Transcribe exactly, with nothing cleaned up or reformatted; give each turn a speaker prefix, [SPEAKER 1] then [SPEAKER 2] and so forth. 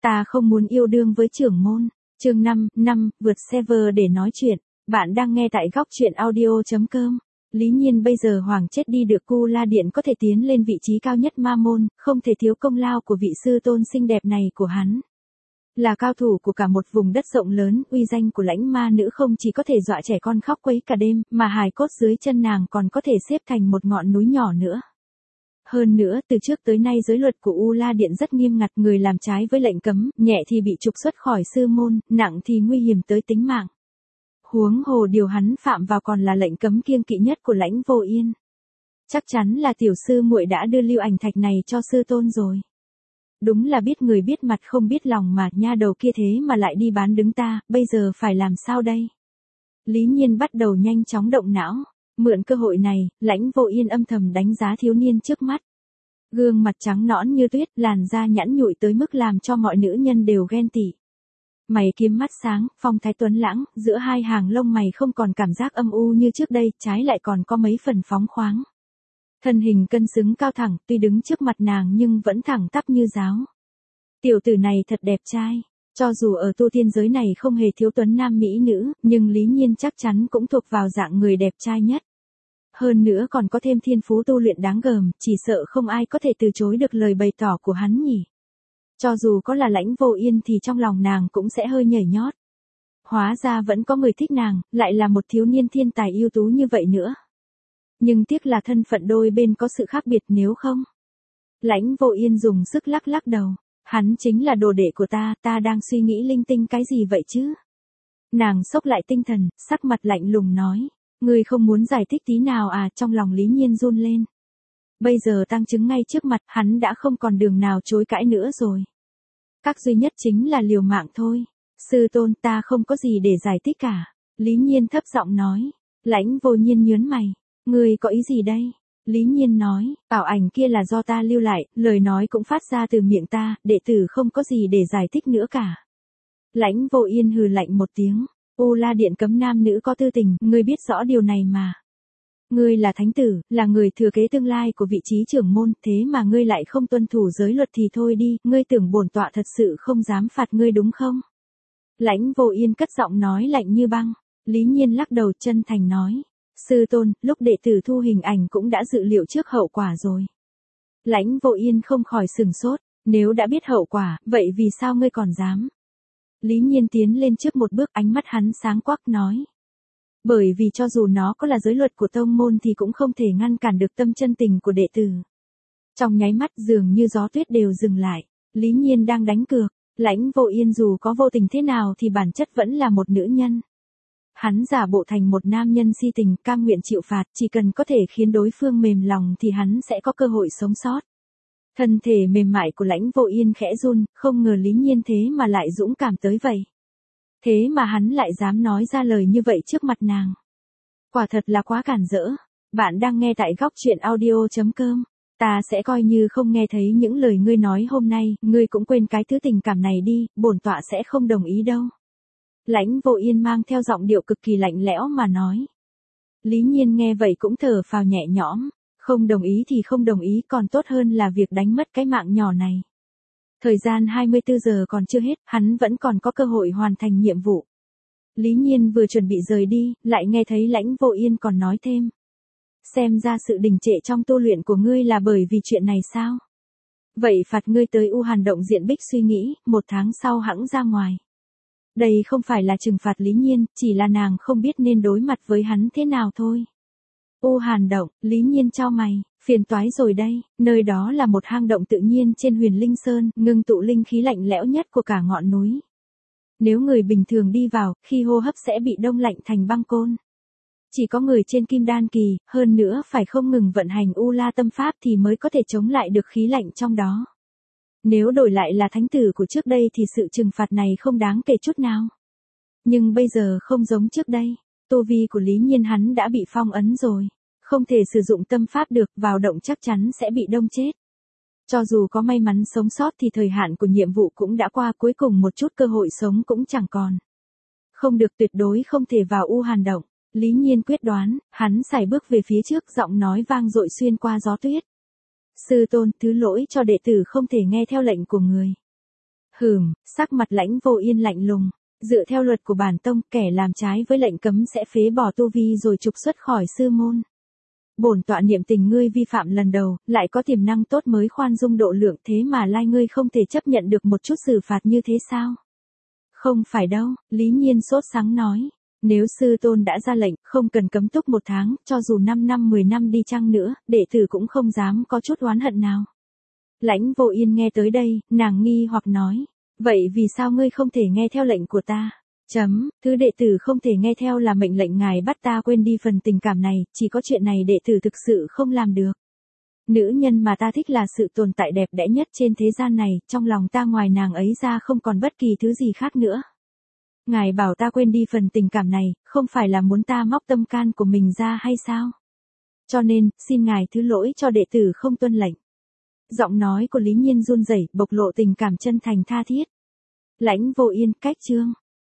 [SPEAKER 1] Ta không muốn yêu đương với trưởng môn. Chương năm, năm, vượt server để nói chuyện. Bạn đang nghe tại góc chuyện audio chấm com. Lý Nhiên bây giờ hoàng chết đi được Cu La Điện có thể tiến lên vị trí cao nhất ma môn, không thể thiếu công lao của vị sư tôn xinh đẹp này của hắn. Là cao thủ của cả một vùng đất rộng lớn, uy danh của lãnh ma nữ không chỉ có thể dọa trẻ con khóc quấy cả đêm, mà hài cốt dưới chân nàng còn có thể xếp thành một ngọn núi nhỏ nữa. Hơn nữa, từ trước tới nay giới luật của U La Điện rất nghiêm ngặt, người làm trái với lệnh cấm, nhẹ thì bị trục xuất khỏi sư môn, nặng thì nguy hiểm tới tính mạng. Huống hồ điều hắn phạm vào còn là lệnh cấm kiêng kỵ nhất của Lãnh Vô Yên. Chắc chắn là tiểu sư muội đã đưa lưu ảnh thạch này cho sư tôn rồi. Đúng là biết người biết mặt không biết lòng mà, nha đầu kia thế mà lại đi bán đứng ta, bây giờ phải làm sao đây? Lý Nhiên bắt đầu nhanh chóng động não. Mượn cơ hội này, Lãnh Vô Yên âm thầm đánh giá thiếu niên trước mắt. Gương mặt trắng nõn như tuyết, làn da nhẵn nhụi tới mức làm cho mọi nữ nhân đều ghen tị. Mày kiếm mắt sáng, phong thái tuấn lãng, giữa hai hàng lông mày không còn cảm giác âm u như trước đây, trái lại còn có mấy phần phóng khoáng. Thân hình cân xứng cao thẳng, tuy đứng trước mặt nàng nhưng vẫn thẳng tắp như giáo. Tiểu tử này thật đẹp trai. Cho dù ở tu tiên giới này không hề thiếu tuấn nam mỹ nữ, nhưng Lý Nhiên chắc chắn cũng thuộc vào dạng người đẹp trai nhất. Hơn nữa còn có thêm thiên phú tu luyện đáng gờm, chỉ sợ không ai có thể từ chối được lời bày tỏ của hắn nhỉ. Cho dù có là Lãnh Vô Yên thì trong lòng nàng cũng sẽ hơi nhảy nhót. Hóa ra vẫn có người thích nàng, lại là một thiếu niên thiên tài ưu tú như vậy nữa. Nhưng tiếc là thân phận đôi bên có sự khác biệt, nếu không. Lãnh Vô Yên dùng sức lắc lắc đầu. Hắn chính là đồ đệ của ta, ta đang suy nghĩ linh tinh cái gì vậy chứ? Nàng xốc lại tinh thần, sắc mặt lạnh lùng nói. Ngươi không muốn giải thích tí nào à? Trong lòng Lý Nhiên run lên. Bây giờ tăng chứng ngay trước mặt, hắn đã không còn đường nào chối cãi nữa rồi. Các duy nhất chính là liều mạng thôi. Sư tôn, ta không có gì để giải thích cả. Lý Nhiên thấp giọng nói. Lãnh Vô Nhiên nhớn mày. Ngươi có ý gì đây? Lý Nhiên nói, ảo ảnh kia là do ta lưu lại, lời nói cũng phát ra từ miệng ta, đệ tử không có gì để giải thích nữa cả. Lãnh Vô Yên hừ lạnh một tiếng, U La Điện cấm nam nữ có tư tình, ngươi biết rõ điều này mà. Ngươi là thánh tử, là người thừa kế tương lai của vị trí trưởng môn, thế mà ngươi lại không tuân thủ giới luật thì thôi đi, ngươi tưởng bổn tọa thật sự không dám phạt ngươi đúng không? Lãnh Vô Yên cất giọng nói lạnh như băng, Lý Nhiên lắc đầu chân thành nói. Sư tôn, lúc đệ tử thu hình ảnh cũng đã dự liệu trước hậu quả rồi. Lãnh Vô Yên không khỏi sừng sốt, nếu đã biết hậu quả, vậy vì sao ngươi còn dám? Lý Nhiên tiến lên trước một bước, ánh mắt hắn sáng quắc nói. Bởi vì cho dù nó có là giới luật của tông môn thì cũng không thể ngăn cản được tâm chân tình của đệ tử. Trong nháy mắt dường như gió tuyết đều dừng lại, Lý Nhiên đang đánh cược, Lãnh Vô Yên dù có vô tình thế nào thì bản chất vẫn là một nữ nhân. Hắn giả bộ thành một nam nhân si tình, cam nguyện chịu phạt, chỉ cần có thể khiến đối phương mềm lòng thì hắn sẽ có cơ hội sống sót. Thân thể mềm mại của Lãnh Vô Yên khẽ run, không ngờ Lý Nhiên thế mà lại dũng cảm tới vậy. Thế mà hắn lại dám nói ra lời như vậy trước mặt nàng. Quả thật là quá cản rỡ. Bạn đang nghe tại góc chuyện audio chấm com. Ta sẽ coi như không nghe thấy những lời ngươi nói hôm nay, ngươi cũng quên cái thứ tình cảm này đi, bổn tọa sẽ không đồng ý đâu. Lãnh Vô Yên mang theo giọng điệu cực kỳ lạnh lẽo mà nói. Lý Nhiên nghe vậy cũng thở phào nhẹ nhõm, không đồng ý thì không đồng ý, còn tốt hơn là việc đánh mất cái mạng nhỏ này. Thời gian hai mươi tư giờ còn chưa hết, hắn vẫn còn có cơ hội hoàn thành nhiệm vụ. Lý Nhiên vừa chuẩn bị rời đi, lại nghe thấy Lãnh Vô Yên còn nói thêm. Xem ra sự đình trệ trong tu luyện của ngươi là bởi vì chuyện này sao? Vậy phạt ngươi tới U Hàn Động diện bích suy nghĩ, một tháng sau hẵng ra ngoài. Đây không phải là trừng phạt Lý Nhiên, chỉ là nàng không biết nên đối mặt với hắn thế nào thôi. U Hàn Động, Lý Nhiên chau mày, phiền toái rồi đây, nơi đó là một hang động tự nhiên trên Huyền Linh Sơn, ngưng tụ linh khí lạnh lẽo nhất của cả ngọn núi. Nếu người bình thường đi vào, khi hô hấp sẽ bị đông lạnh thành băng côn. Chỉ có người trên Kim Đan kỳ, hơn nữa phải không ngừng vận hành U La tâm pháp thì mới có thể chống lại được khí lạnh trong đó. Nếu đổi lại là thánh tử của trước đây thì sự trừng phạt này không đáng kể chút nào. Nhưng bây giờ không giống trước đây, tu vi của Lý Nhiên hắn đã bị phong ấn rồi, không thể sử dụng tâm pháp được, vào động chắc chắn sẽ bị đông chết. Cho dù có may mắn sống sót thì thời hạn của nhiệm vụ cũng đã qua, cuối cùng một chút cơ hội sống cũng chẳng còn. Không được, tuyệt đối không thể vào U Hàn Động. Lý Nhiên quyết đoán, hắn sải bước về phía trước, giọng nói vang dội xuyên qua gió tuyết. Sư tôn, thứ lỗi cho đệ tử không thể nghe theo lệnh của người. Hừm, sắc mặt Lãnh Vô Yên lạnh lùng. Dựa theo luật của bản tông, kẻ làm trái với lệnh cấm sẽ phế bỏ tu vi rồi trục xuất khỏi sư môn. Bổn tọa niệm tình ngươi vi phạm lần đầu, lại có tiềm năng tốt mới khoan dung độ lượng, thế mà lai ngươi không thể chấp nhận được một chút xử phạt như thế sao? Không phải đâu, Lý Nhiên sốt sắng nói. Nếu sư tôn đã ra lệnh, không cần cấm túc một tháng, cho dù năm năm mười năm đi chăng nữa, đệ tử cũng không dám có chút oán hận nào. Lãnh Vô Yên nghe tới đây, nàng nghi hoặc nói. Vậy vì sao ngươi không thể nghe theo lệnh của ta? Chấm, thứ đệ tử không thể nghe theo là mệnh lệnh ngài bắt ta quên đi phần tình cảm này, chỉ có chuyện này đệ tử thực sự không làm được. Nữ nhân mà ta thích là sự tồn tại đẹp đẽ nhất trên thế gian này, trong lòng ta ngoài nàng ấy ra không còn bất kỳ thứ gì khác nữa. Ngài bảo ta quên đi phần tình cảm này, không phải là muốn ta móc tâm can của mình ra hay sao? Cho nên, xin ngài thứ lỗi cho đệ tử không tuân lệnh. Giọng nói của Lý Nhiên run rẩy, bộc lộ tình cảm chân thành tha thiết. Lãnh Vô Yên, cách chương.